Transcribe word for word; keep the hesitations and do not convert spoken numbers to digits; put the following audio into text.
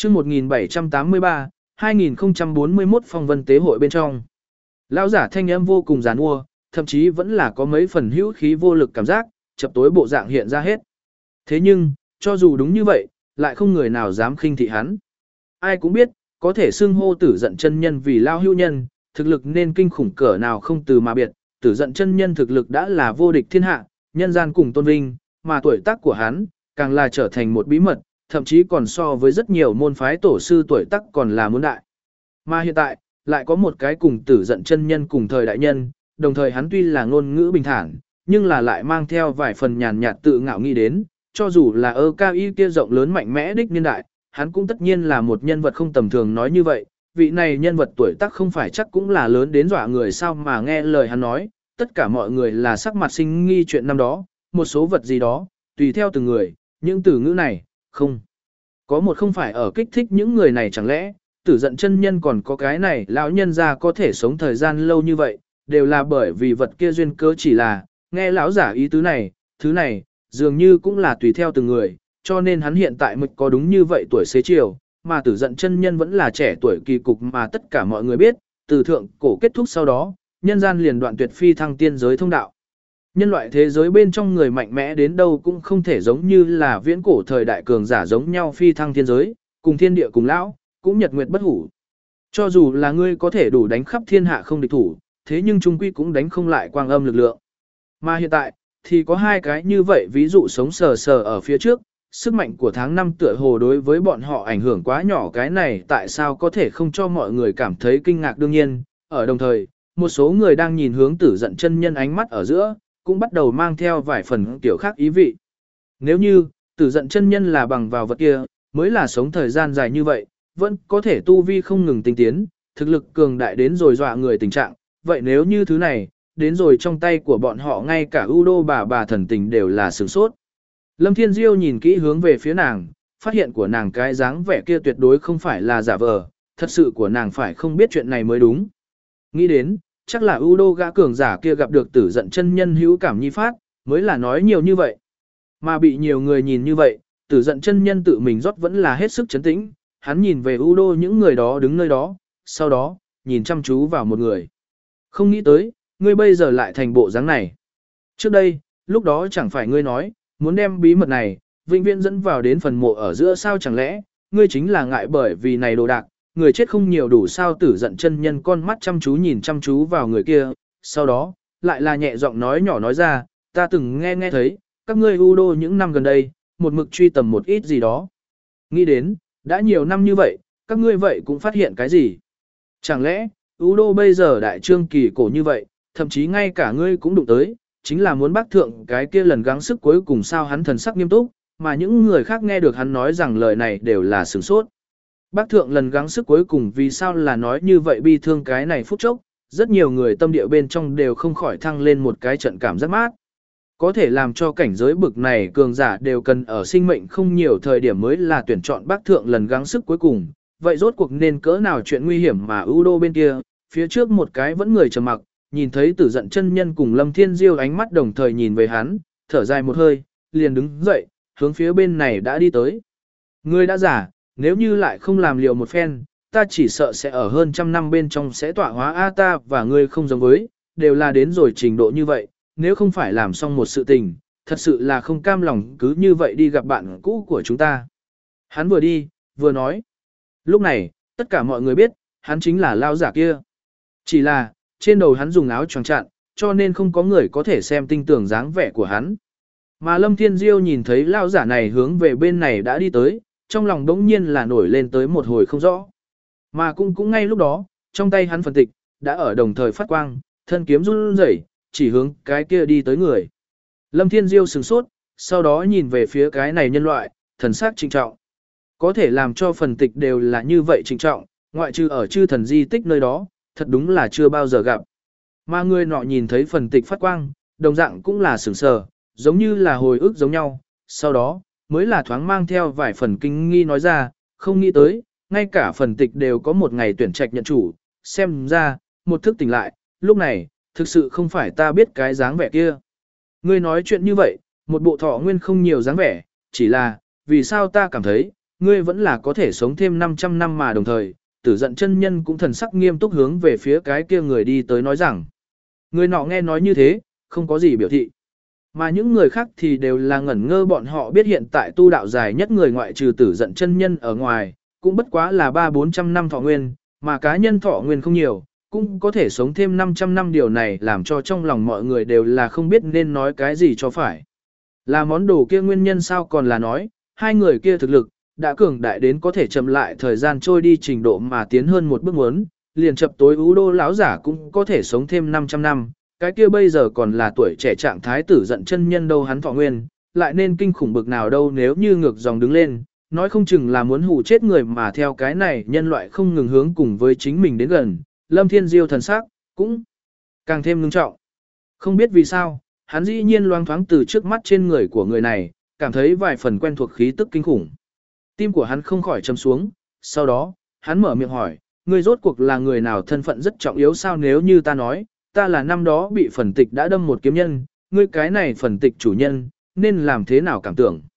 chương một nghìn bảy trăm tám mươi ba, hai nghìn không trăm bốn mươi mốt phong vân tế hội bên trong. Lão giả thanh âm vô cùng giàn mua, thậm chí vẫn là có mấy phần hữu khí vô lực cảm giác, chập tối bộ dạng hiện ra hết. Thế nhưng, cho dù đúng như vậy, lại không người nào dám khinh thị hắn. Ai cũng biết, có thể xưng hô tử giận chân nhân vì lao hữu nhân, thực lực nên kinh khủng cỡ nào không từ mà biệt, tử giận chân nhân thực lực đã là vô địch thiên hạ, nhân gian cùng tôn vinh, mà tuổi tác của hắn, càng là trở thành một bí mật, thậm chí còn so với rất nhiều môn phái tổ sư tuổi tác còn là muốn đại. Mà hiện tại, lại có một cái cùng tử giận chân nhân cùng thời đại nhân, đồng thời hắn tuy là ngôn ngữ bình thản, nhưng là lại mang theo vài phần nhàn nhạt tự ngạo nghĩ đến, cho dù là ơ cao y kia rộng lớn mạnh mẽ đích niên đại, hắn cũng tất nhiên là một nhân vật không tầm thường nói như vậy, vị này nhân vật tuổi tác không phải chắc cũng là lớn đến dọa người sao mà nghe lời hắn nói, tất cả mọi người là sắc mặt sinh nghi chuyện năm đó, một số vật gì đó, tùy theo từng người, những từ ngữ này, không. Có một không phải ở kích thích những người này chẳng lẽ, tử giận chân nhân còn có cái này lão nhân ra có thể sống thời gian lâu như vậy, đều là bởi vì vật kia duyên cớ chỉ là, nghe lão giả ý tứ này, thứ này, dường như cũng là tùy theo từng người, cho nên hắn hiện tại mực có đúng như vậy tuổi xế chiều, mà tử giận chân nhân vẫn là trẻ tuổi kỳ cục mà tất cả mọi người biết, từ thượng cổ kết thúc sau đó, nhân gian liền đoạn tuyệt phi thăng tiên giới thông đạo. Nhân loại thế giới bên trong người mạnh mẽ đến đâu cũng không thể giống như là viễn cổ thời đại cường giả giống nhau phi thăng thiên giới, cùng thiên địa cùng lão, cũng nhật nguyệt bất hủ. Cho dù là ngươi có thể đủ đánh khắp thiên hạ không địch thủ, thế nhưng trung quy cũng đánh không lại quang âm lực lượng. Mà hiện tại, thì có hai cái như vậy ví dụ sống sờ sờ ở phía trước, sức mạnh của tháng năm tựa hồ đối với bọn họ ảnh hưởng quá nhỏ cái này tại sao có thể không cho mọi người cảm thấy kinh ngạc đương nhiên, ở đồng thời, một số người đang nhìn hướng tử giận chân nhân ánh mắt ở giữa, cũng bắt đầu mang theo vài phần tiểu khác ý vị. Nếu như, tử giận chân nhân là bằng vào vật kia, mới là sống thời gian dài như vậy, vẫn có thể tu vi không ngừng tinh tiến, thực lực cường đại đến rồi dọa người tình trạng, vậy nếu như thứ này, đến rồi trong tay của bọn họ ngay cả ưu đô bà bà thần tình đều là sửng sốt. Lâm Thiên Diêu nhìn kỹ hướng về phía nàng, phát hiện của nàng cái dáng vẻ kia tuyệt đối không phải là giả vờ, thật sự của nàng phải không biết chuyện này mới đúng. Nghĩ đến, chắc là ưu đô gã cường giả kia gặp được tử giận chân nhân hữu cảm nhi phát, mới là nói nhiều như vậy. Mà bị nhiều người nhìn như vậy, tử giận chân nhân tự mình rót vẫn là hết sức chấn tĩnh, hắn nhìn về ưu đô những người đó đứng nơi đó, sau đó, nhìn chăm chú vào một người. Không nghĩ tới, ngươi bây giờ lại thành bộ dáng này. Trước đây, lúc đó chẳng phải ngươi nói, muốn đem bí mật này, vĩnh viễn dẫn vào đến phần mộ ở giữa sao chẳng lẽ, ngươi chính là ngại bởi vì này đồ đạc, người chết không nhiều đủ sao tử giận chân nhân con mắt chăm chú nhìn chăm chú vào người kia, sau đó, lại là nhẹ giọng nói nhỏ nói ra, ta từng nghe nghe thấy, các ngươi u đô những năm gần đây, một mực truy tầm một ít gì đó. Nghĩ đến, đã nhiều năm như vậy, các ngươi vậy cũng phát hiện cái gì? Chẳng lẽ, u đô bây giờ đại trương kỳ cổ như vậy, thậm chí ngay cả ngươi cũng đụng tới, chính là muốn bác thượng cái kia lần gắng sức cuối cùng sao hắn thần sắc nghiêm túc, mà những người khác nghe được hắn nói rằng lời này đều là sửng sốt. Bác thượng lần gắng sức cuối cùng vì sao là nói như vậy bi thương cái này phút chốc, rất nhiều người tâm địa bên trong đều không khỏi thăng lên một cái trận cảm giác mát. Có thể làm cho cảnh giới bực này cường giả đều cần ở sinh mệnh không nhiều thời điểm mới là tuyển chọn bác thượng lần gắng sức cuối cùng, vậy rốt cuộc nên cỡ nào chuyện nguy hiểm mà ưu đô bên kia, phía trước một cái vẫn người trầm mặc, nhìn thấy tử giận chân nhân cùng Lâm Thiên Diêu ánh mắt đồng thời nhìn về hắn, thở dài một hơi, liền đứng dậy, hướng phía bên này đã đi tới. Ngươi đã giả, nếu như lại không làm liều một phen, ta chỉ sợ sẽ ở hơn trăm năm bên trong sẽ tọa hóa A ta và ngươi không giống với, đều là đến rồi trình độ như vậy, nếu không phải làm xong một sự tình, thật sự là không cam lòng cứ như vậy đi gặp bạn cũ của chúng ta. Hắn vừa đi, vừa nói. Lúc này, tất cả mọi người biết, hắn chính là lao giả kia. Chỉ là, trên đầu hắn dùng áo choàng chặn, cho nên không có người có thể xem tinh tưởng dáng vẻ của hắn. Mà Lâm Thiên Diêu nhìn thấy lao giả này hướng về bên này đã đi tới, trong lòng đống nhiên là nổi lên tới một hồi không rõ. Mà cũng cũng ngay lúc đó, trong tay hắn phần tịch, đã ở đồng thời phát quang, thân kiếm run rẩy, chỉ hướng cái kia đi tới người. Lâm Thiên Diêu sửng sốt, sau đó nhìn về phía cái này nhân loại, thần sắc trịnh trọng. Có thể làm cho phần tịch đều là như vậy trịnh trọng, ngoại trừ ở chư thần di tích nơi đó, thật đúng là chưa bao giờ gặp. Mà người nọ nhìn thấy phần tịch phát quang, đồng dạng cũng là sửng sờ, giống như là hồi ức giống nhau, sau đó, mới là thoáng mang theo vài phần kinh nghi nói ra, không nghĩ tới, ngay cả phần tịch đều có một ngày tuyển trạch nhận chủ, xem ra, một thức tỉnh lại, lúc này, thực sự không phải ta biết cái dáng vẻ kia. Ngươi nói chuyện như vậy, một bộ thọ nguyên không nhiều dáng vẻ, chỉ là, vì sao ta cảm thấy, ngươi vẫn là có thể sống thêm năm trăm năm mà đồng thời, Tử Dận chân nhân cũng thần sắc nghiêm túc hướng về phía cái kia người đi tới nói rằng. Người nọ nghe nói như thế, không có gì biểu thị. Mà những người khác thì đều là ngẩn ngơ, bọn họ biết hiện tại tu đạo dài nhất người ngoại trừ Tử Dận chân nhân ở ngoài, cũng bất quá là ba bốn trăm năm thọ nguyên, mà cá nhân thọ nguyên không nhiều, cũng có thể sống thêm năm trăm năm, điều này làm cho trong lòng mọi người đều là không biết nên nói cái gì cho phải. Là món đồ kia nguyên nhân sao, còn là nói, hai người kia thực lực, đã cường đại đến có thể chậm lại thời gian trôi đi trình độ mà tiến hơn một bước muốn, liền chập tối ú đô lão giả cũng có thể sống thêm năm trăm năm, cái kia bây giờ còn là tuổi trẻ trạng thái Tử Dận chân nhân đâu, hắn thọ nguyên, lại nên kinh khủng bực nào đâu, nếu như ngược dòng đứng lên, nói không chừng là muốn hù chết người, mà theo cái này nhân loại không ngừng hướng cùng với chính mình đến gần, Lâm Thiên Diêu thần sắc cũng càng thêm ngưng trọng. Không biết vì sao, hắn dĩ nhiên loang thoáng từ trước mắt trên người của người này, cảm thấy vài phần quen thuộc khí tức kinh khủng. Tim của hắn không khỏi châm xuống, sau đó, hắn mở miệng hỏi, ngươi rốt cuộc là người nào, thân phận rất trọng yếu sao? Nếu như ta nói, ta là năm đó bị phần tịch đã đâm một kiếm nhân, ngươi cái này phần tịch chủ nhân, nên làm thế nào cảm tưởng?